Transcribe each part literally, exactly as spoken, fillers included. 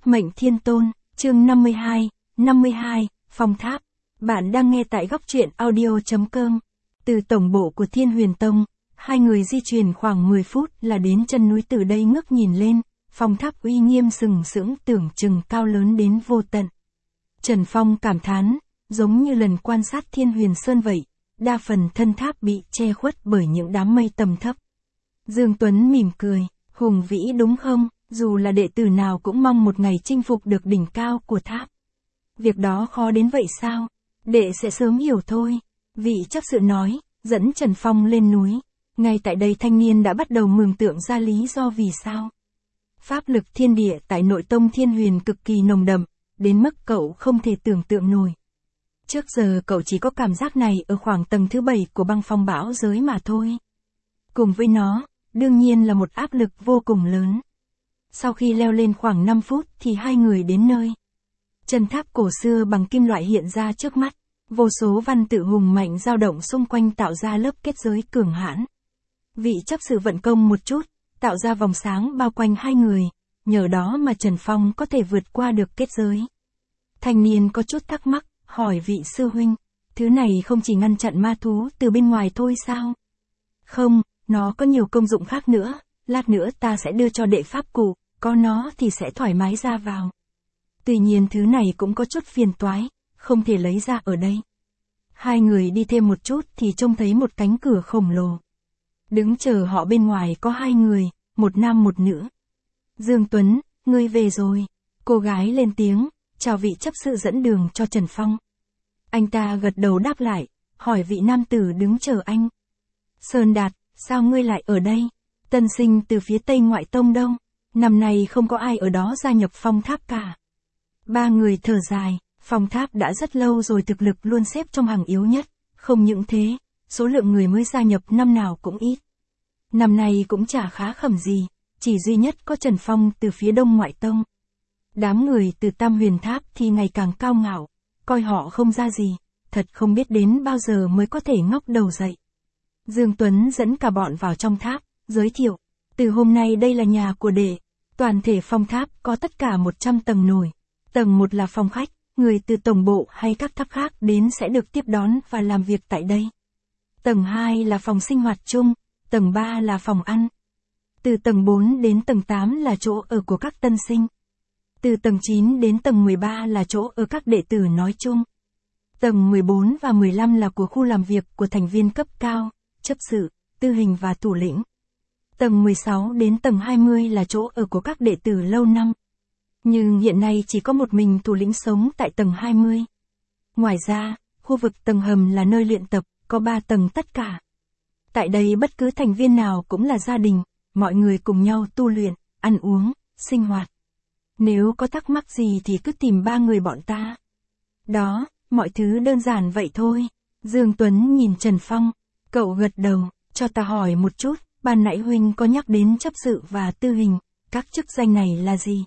Mệnh Thiên Tôn, chương năm mươi hai, năm mươi hai, Phong Tháp. Bạn đang nghe tại góc truyện audio.com. Từ tổng bộ của Thiên Huyền Tông, hai người di chuyển khoảng mười phút là đến chân núi. Từ đây ngước nhìn lên, phong tháp uy nghiêm sừng sững tưởng chừng cao lớn đến vô tận. Trần Phong cảm thán, giống như lần quan sát Thiên Huyền Sơn vậy, đa phần thân tháp bị che khuất bởi những đám mây tầm thấp. Dương Tuấn mỉm cười, hùng vĩ đúng không? Dù là đệ tử nào cũng mong một ngày chinh phục được đỉnh cao của tháp. Việc đó khó đến vậy sao? Đệ sẽ sớm hiểu thôi. Vị chấp sự nói, dẫn Trần Phong lên núi. Ngay tại đây thanh niên đã bắt đầu mường tượng ra lý do vì sao. Pháp lực thiên địa tại nội tông Thiên Huyền cực kỳ nồng đậm, đến mức cậu không thể tưởng tượng nổi. Trước giờ cậu chỉ có cảm giác này ở khoảng tầng thứ bảy của băng phong bão giới mà thôi. Cùng với nó, đương nhiên là một áp lực vô cùng lớn. Sau khi leo lên khoảng năm phút thì hai người đến nơi. Chân tháp cổ xưa bằng kim loại hiện ra trước mắt, vô số văn tự hùng mạnh dao động xung quanh tạo ra lớp kết giới cường hãn. Vị chấp sự vận công một chút, tạo ra vòng sáng bao quanh hai người, nhờ đó mà Trần Phong có thể vượt qua được kết giới. Thanh niên có chút thắc mắc, hỏi vị sư huynh, thứ này không chỉ ngăn chặn ma thú từ bên ngoài thôi sao? Không, nó có nhiều công dụng khác nữa, lát nữa ta sẽ đưa cho đệ pháp cụ, có nó thì sẽ thoải mái ra vào. Tuy nhiên thứ này cũng có chút phiền toái, không thể lấy ra ở đây. Hai người đi thêm một chút thì trông thấy một cánh cửa khổng lồ. Đứng chờ họ bên ngoài có hai người, một nam một nữ. Dương Tuấn, ngươi về rồi. Cô gái lên tiếng, chào vị chấp sự dẫn đường cho Trần Phong. Anh ta gật đầu đáp lại, hỏi vị nam tử đứng chờ anh. Sơn Đạt, sao ngươi lại ở đây? Tân sinh từ phía tây ngoại tông đâu? Năm nay không có ai ở đó gia nhập phong tháp cả. Ba người thở dài, phong tháp đã rất lâu rồi thực lực luôn xếp trong hàng yếu nhất. Không những thế, số lượng người mới gia nhập năm nào cũng ít. Năm nay cũng chả khá khẩm gì, chỉ duy nhất có Trần Phong từ phía đông ngoại tông. Đám người từ Tam Huyền Tháp thì ngày càng cao ngạo, coi họ không ra gì, thật không biết đến bao giờ mới có thể ngóc đầu dậy. Dương Tuấn dẫn cả bọn vào trong tháp, giới thiệu, từ hôm nay đây là nhà của đệ. Toàn thể phong tháp có tất cả một trăm tầng nổi. Tầng một là phòng khách, người từ tổng bộ hay các tháp khác đến sẽ được tiếp đón và làm việc tại đây. Tầng hai là phòng sinh hoạt chung, tầng ba là phòng ăn. Từ tầng bốn đến tầng tám là chỗ ở của các tân sinh. Từ tầng chín đến tầng mười ba là chỗ ở các đệ tử nói chung. Tầng mười bốn và mười lăm là của khu làm việc của thành viên cấp cao, chấp sự, tư hình và thủ lĩnh. Tầng mười sáu đến tầng hai mươi là chỗ ở của các đệ tử lâu năm. Nhưng hiện nay chỉ có một mình thủ lĩnh sống tại tầng hai mươi. Ngoài ra, khu vực tầng hầm là nơi luyện tập, có ba tầng tất cả. Tại đây bất cứ thành viên nào cũng là gia đình, mọi người cùng nhau tu luyện, ăn uống, sinh hoạt. Nếu có thắc mắc gì thì cứ tìm ba người bọn ta. Đó, mọi thứ đơn giản vậy thôi. Dương Tuấn nhìn Trần Phong, cậu gật đầu, cho ta hỏi một chút, ban nãy huynh có nhắc đến chấp sự và tư hình, các chức danh này là gì?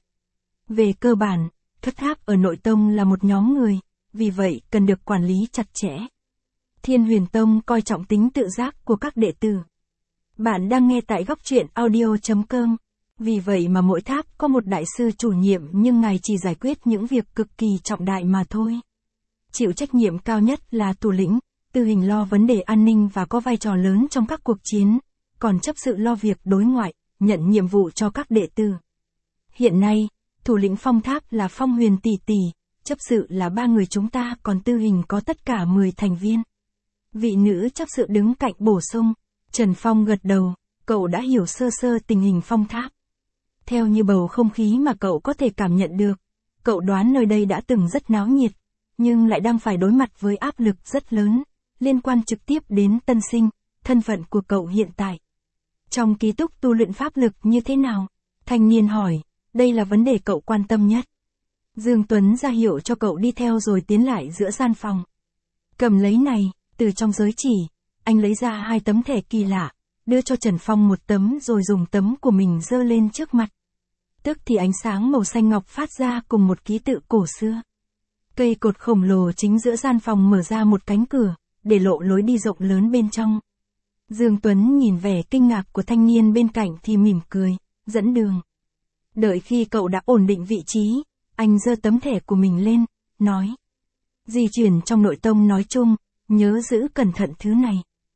Về cơ bản, thất tháp ở nội tông là một nhóm người, vì vậy cần được quản lý chặt chẽ. Thiên Huyền Tông coi trọng tính tự giác của các đệ tử. Bạn đang nghe tại góc truyện audio.com. Vì vậy mà mỗi tháp có một đại sư chủ nhiệm nhưng ngài chỉ giải quyết những việc cực kỳ trọng đại mà thôi. Chịu trách nhiệm cao nhất là thủ lĩnh, tư hình lo vấn đề an ninh và có vai trò lớn trong các cuộc chiến, còn chấp sự lo việc đối ngoại, nhận nhiệm vụ cho các đệ tử. Hiện nay, thủ lĩnh phong tháp là Phong Huyền tỷ tỷ, chấp sự là ba người chúng ta, còn tư hình có tất cả mười thành viên. Vị nữ chấp sự đứng cạnh bổ sung. Trần Phong gật đầu, cậu đã hiểu sơ sơ tình hình phong tháp. Theo như bầu không khí mà cậu có thể cảm nhận được, cậu đoán nơi đây đã từng rất náo nhiệt, nhưng lại đang phải đối mặt với áp lực rất lớn, liên quan trực tiếp đến tân sinh, thân phận của cậu hiện tại. Trong ký túc tu luyện pháp lực như thế nào? Thanh niên hỏi, đây là vấn đề cậu quan tâm nhất. Dương Tuấn ra hiệu cho cậu đi theo rồi tiến lại giữa gian phòng. Cầm lấy này, từ trong giới chỉ, anh lấy ra hai tấm thẻ kỳ lạ, đưa cho Trần Phong một tấm rồi dùng tấm của mình giơ lên trước mặt. Tức thì ánh sáng màu xanh ngọc phát ra cùng một ký tự cổ xưa. Cây cột khổng lồ chính giữa gian phòng mở ra một cánh cửa, để lộ lối đi rộng lớn bên trong. Dương Tuấn nhìn vẻ kinh ngạc của thanh niên bên cạnh thì mỉm cười, dẫn đường. Đợi khi cậu đã ổn định vị trí, anh giơ tấm thẻ của mình lên, nói. Di chuyển trong nội tông nói chung, nhớ giữ cẩn thận thứ này.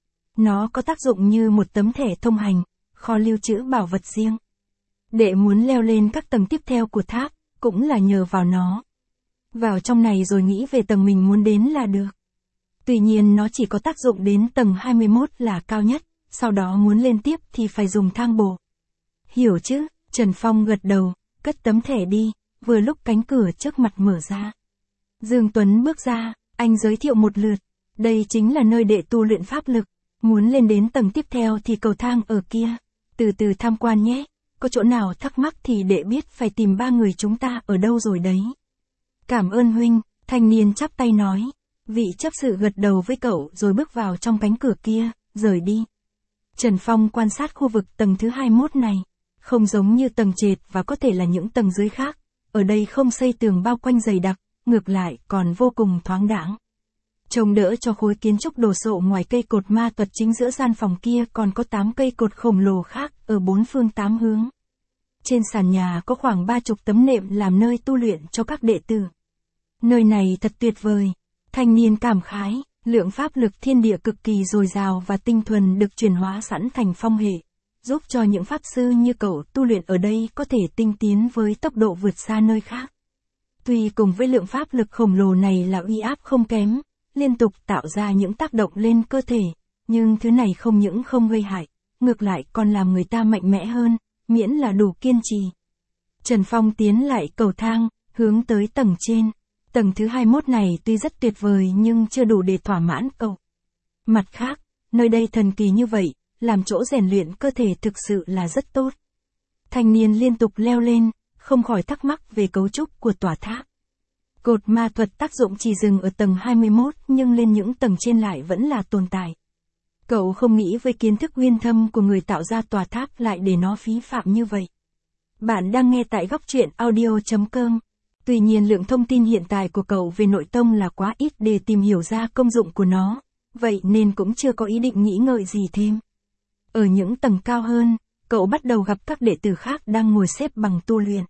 Nó có tác dụng như một tấm thẻ thông hành, kho lưu trữ bảo vật riêng. Đệ muốn leo lên các tầng tiếp theo của tháp, cũng là nhờ vào nó. Vào trong này rồi nghĩ về tầng mình muốn đến là được. Tuy nhiên nó chỉ có tác dụng đến tầng hai mươi mốt là cao nhất, sau đó muốn lên tiếp thì phải dùng thang bộ. Hiểu chứ? Trần Phong gật đầu, cất tấm thẻ đi, vừa lúc cánh cửa trước mặt mở ra. Dương Tuấn bước ra, anh giới thiệu một lượt. Đây chính là nơi đệ tu luyện pháp lực, muốn lên đến tầng tiếp theo thì cầu thang ở kia. Từ từ tham quan nhé, có chỗ nào thắc mắc thì đệ biết phải tìm ba người chúng ta ở đâu rồi đấy. Cảm ơn huynh, thanh niên chắp tay nói. Vị chấp sự gật đầu với cậu rồi bước vào trong cánh cửa kia, rời đi. Trần Phong quan sát khu vực tầng thứ hai mươi mốt này, không giống như tầng trệt và có thể là những tầng dưới khác. Ở đây không xây tường bao quanh dày đặc, ngược lại còn vô cùng thoáng đãng. Trông đỡ cho khối kiến trúc đồ sộ ngoài cây cột ma thuật chính giữa gian phòng kia còn có tám cây cột khổng lồ khác ở bốn phương tám hướng. Trên sàn nhà có khoảng ba chục tấm nệm làm nơi tu luyện cho các đệ tử. Nơi này thật tuyệt vời. Thanh niên cảm khái, lượng pháp lực thiên địa cực kỳ dồi dào và tinh thuần được chuyển hóa sẵn thành phong hệ, giúp cho những pháp sư như cậu tu luyện ở đây có thể tinh tiến với tốc độ vượt xa nơi khác. Tuy cùng với lượng pháp lực khổng lồ này là uy áp không kém, liên tục tạo ra những tác động lên cơ thể, nhưng thứ này không những không gây hại, ngược lại còn làm người ta mạnh mẽ hơn, miễn là đủ kiên trì. Trần Phong tiến lại cầu thang, hướng tới tầng trên. Tầng thứ hai mươi mốt này tuy rất tuyệt vời nhưng chưa đủ để thỏa mãn cậu. Mặt khác, nơi đây thần kỳ như vậy, làm chỗ rèn luyện cơ thể thực sự là rất tốt. Thanh niên liên tục leo lên, không khỏi thắc mắc về cấu trúc của tòa tháp. Cột ma thuật tác dụng chỉ dừng ở tầng hai mươi mốt nhưng lên những tầng trên lại vẫn là tồn tại. Cậu không nghĩ với kiến thức uyên thâm của người tạo ra tòa tháp lại để nó phí phạm như vậy. Bạn đang nghe tại góc truyện audio chấm com. Tuy nhiên lượng thông tin hiện tại của cậu về nội tông là quá ít để tìm hiểu ra công dụng của nó, vậy nên cũng chưa có ý định nghĩ ngợi gì thêm. Ở những tầng cao hơn, cậu bắt đầu gặp các đệ tử khác đang ngồi xếp bằng tu luyện.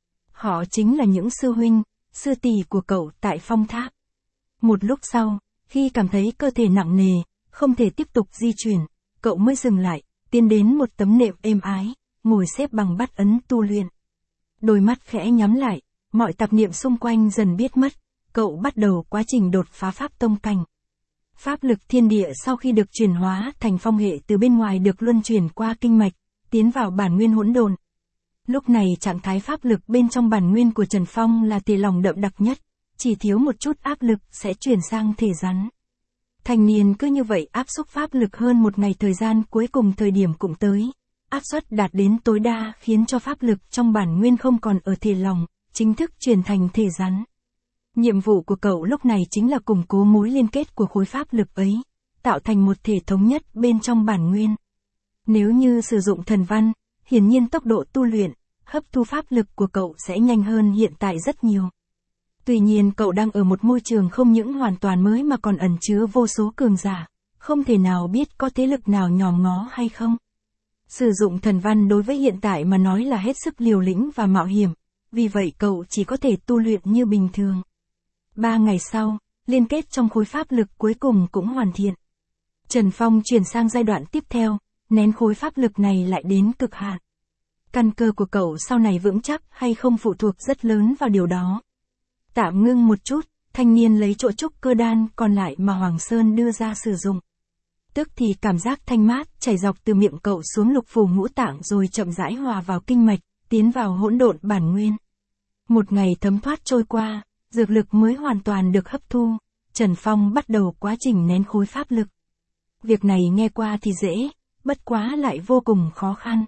Họ chính là những sư huynh, sư tỷ của cậu tại phong tháp. Một lúc sau, khi cảm thấy cơ thể nặng nề, không thể tiếp tục di chuyển, cậu mới dừng lại, tiến đến một tấm nệm êm ái, ngồi xếp bằng bắt ấn tu luyện. Đôi mắt khẽ nhắm lại, mọi tạp niệm xung quanh dần biết mất, cậu bắt đầu quá trình đột phá pháp tông cảnh. Pháp lực thiên địa sau khi được chuyển hóa thành phong hệ từ bên ngoài được luân chuyển qua kinh mạch, tiến vào bản nguyên hỗn độn. Lúc này trạng thái pháp lực bên trong bản nguyên của Trần Phong là thể lòng đậm đặc nhất, chỉ thiếu một chút áp lực sẽ chuyển sang thể rắn. Thanh niên cứ như vậy áp xúc pháp lực hơn một ngày, thời gian cuối cùng thời điểm cũng tới. Áp suất đạt đến tối đa khiến cho pháp lực trong bản nguyên không còn ở thể lòng, chính thức chuyển thành thể rắn. Nhiệm vụ của cậu lúc này chính là củng cố mối liên kết của khối pháp lực ấy, tạo thành một thể thống nhất bên trong bản nguyên. Nếu như sử dụng thần văn, hiển nhiên tốc độ tu luyện, hấp thu pháp lực của cậu sẽ nhanh hơn hiện tại rất nhiều. Tuy nhiên cậu đang ở một môi trường không những hoàn toàn mới mà còn ẩn chứa vô số cường giả, không thể nào biết có thế lực nào nhòm ngó hay không. Sử dụng thần văn đối với hiện tại mà nói là hết sức liều lĩnh và mạo hiểm, vì vậy cậu chỉ có thể tu luyện như bình thường. Ba ngày sau, liên kết trong khối pháp lực cuối cùng cũng hoàn thiện. Trần Phong chuyển sang giai đoạn tiếp theo, nén khối pháp lực này lại đến cực hạn. Căn cơ của cậu sau này vững chắc hay không phụ thuộc rất lớn vào điều đó. Tạm ngưng một chút, thanh niên lấy chỗ trúc cơ đan còn lại mà Hoàng Sơn đưa ra sử dụng. Tức thì cảm giác thanh mát chảy dọc từ miệng cậu xuống lục phủ ngũ tạng rồi chậm rãi hòa vào kinh mạch, tiến vào hỗn độn bản nguyên. Một ngày thấm thoát trôi qua, dược lực mới hoàn toàn được hấp thu, Trần Phong bắt đầu quá trình nén khối pháp lực. Việc này nghe qua thì dễ, bất quá lại vô cùng khó khăn.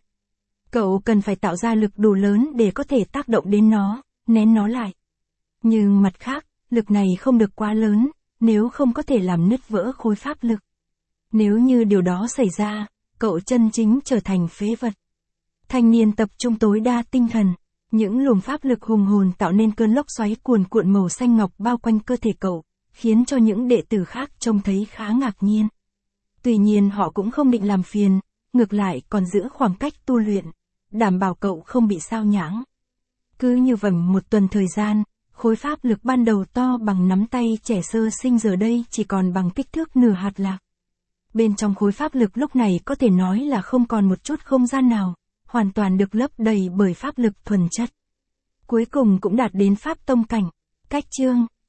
Cậu cần phải tạo ra lực đủ lớn để có thể tác động đến nó, nén nó lại. Nhưng mặt khác, lực này không được quá lớn, nếu không có thể làm nứt vỡ khối pháp lực. Nếu như điều đó xảy ra, cậu chân chính trở thành phế vật. Thanh niên tập trung tối đa tinh thần, những luồng pháp lực hùng hồn tạo nên cơn lốc xoáy cuồn cuộn màu xanh ngọc bao quanh cơ thể cậu, khiến cho những đệ tử khác trông thấy khá ngạc nhiên. Tuy nhiên họ cũng không định làm phiền, ngược lại còn giữ khoảng cách tu luyện, đảm bảo cậu không bị sao nhãng. Cứ như vậy một tuần thời gian, khối pháp lực ban đầu to bằng nắm tay trẻ sơ sinh giờ đây chỉ còn bằng kích thước nửa hạt lạc. Bên trong khối pháp lực lúc này có thể nói là không còn một chút không gian nào, hoàn toàn được lấp đầy bởi pháp lực thuần chất. Cuối cùng cũng đạt đến pháp tông cảnh. Cách chương